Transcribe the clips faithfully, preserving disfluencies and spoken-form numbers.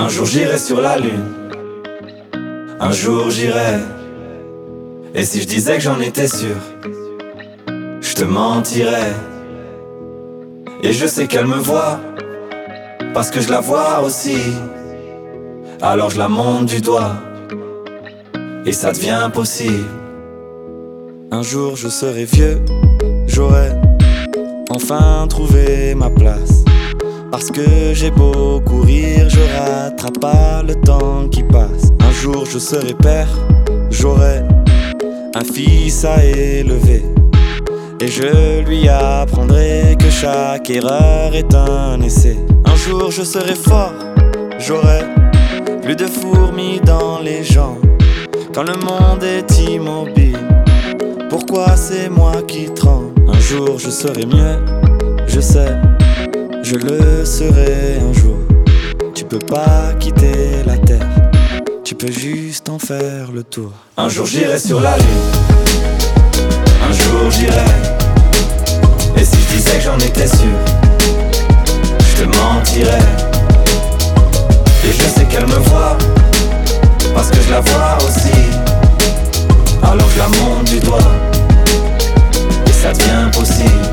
Un jour j'irai sur la lune, un jour j'irai. Et si je disais que j'en étais sûr, je te mentirais. Et je sais qu'elle me voit, parce que je la vois aussi. Alors je la monte du doigt, et ça devient possible. Un jour je serai vieux, j'aurai enfin trouvé ma place. Parce que j'ai beau courir, je rattrape pas le temps qui passe. Un jour je serai père, j'aurai un fils à élever. Et je lui apprendrai que chaque erreur est un essai. Un jour je serai fort, j'aurai plus de fourmis dans les jambes. Quand le monde est immobile, pourquoi c'est moi qui tremble? Un jour je serai mieux, je sais, je le serai un jour. Tu peux pas quitter la terre, tu peux juste en faire le tour. Un jour j'irai sur la lune, un jour j'irai. Et si je disais que j'en étais sûr, je te mentirais. Et je sais qu'elle me voit, parce que je la vois aussi. Alors je la monte du doigt, et ça devient possible.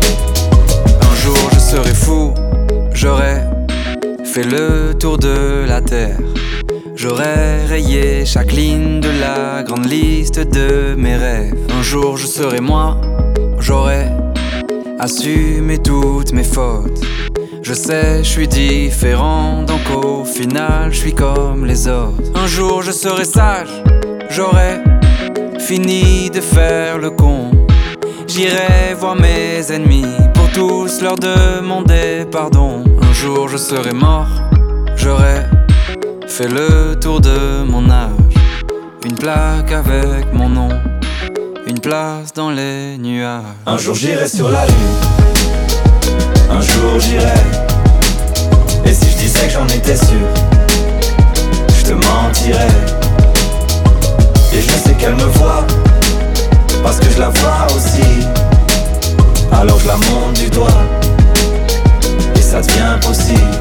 Un jour je serai fou, j'aurai fait le tour de la terre. J'aurai rayé chaque ligne de la grande liste de mes rêves. Un jour je serai moi, j'aurai assumé toutes mes fautes. Je sais, je suis différent, donc au final je suis comme les autres. Un jour je serai sage, j'aurai fini de faire le con. J'irai voir mes ennemis pour tous leur demander pardon. Un jour je serai mort, j'aurai fait le tour de mon âge. Une plaque avec mon nom, une place dans les nuages. Un jour j'irai sur la lune, un jour j'irai. Et si je disais que j'en étais sûr, je te mentirais. Et je sais qu'elle me voit, parce que je la vois aussi. Alors je la monte du doigt, et ça devient possible.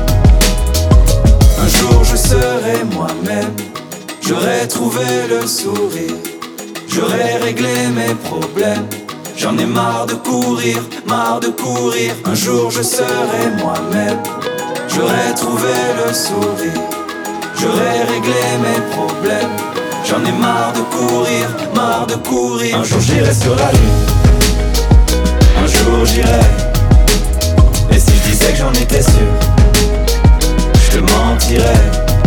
Un jour je serai moi-même, j'aurai trouvé le sourire, j'aurai réglé mes problèmes. J'en ai marre de courir, marre de courir. Un jour je serai moi-même, j'aurai trouvé le sourire, j'aurai réglé mes problèmes. J'en ai marre de courir, marre de courir. Un jour j'irai sur la lune, un jour j'irai. Et si je disais que j'en étais sûr, je te mentirais.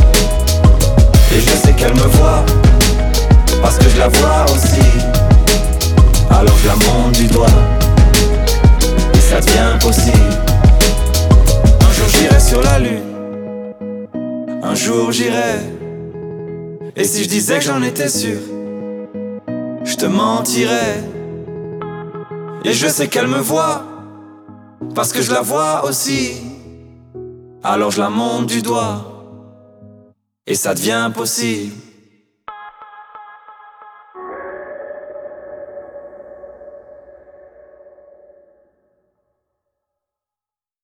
Et je sais qu'elle me voit, parce que je la vois aussi. Alors je la monte du doigt, et ça devient possible. Un jour j'irai sur la lune, un jour j'irai. Et si je disais que j'en étais sûr, je te mentirais. Et je sais qu'elle me voit, parce que je la vois aussi. Alors je la monte du doigt, et ça devient possible.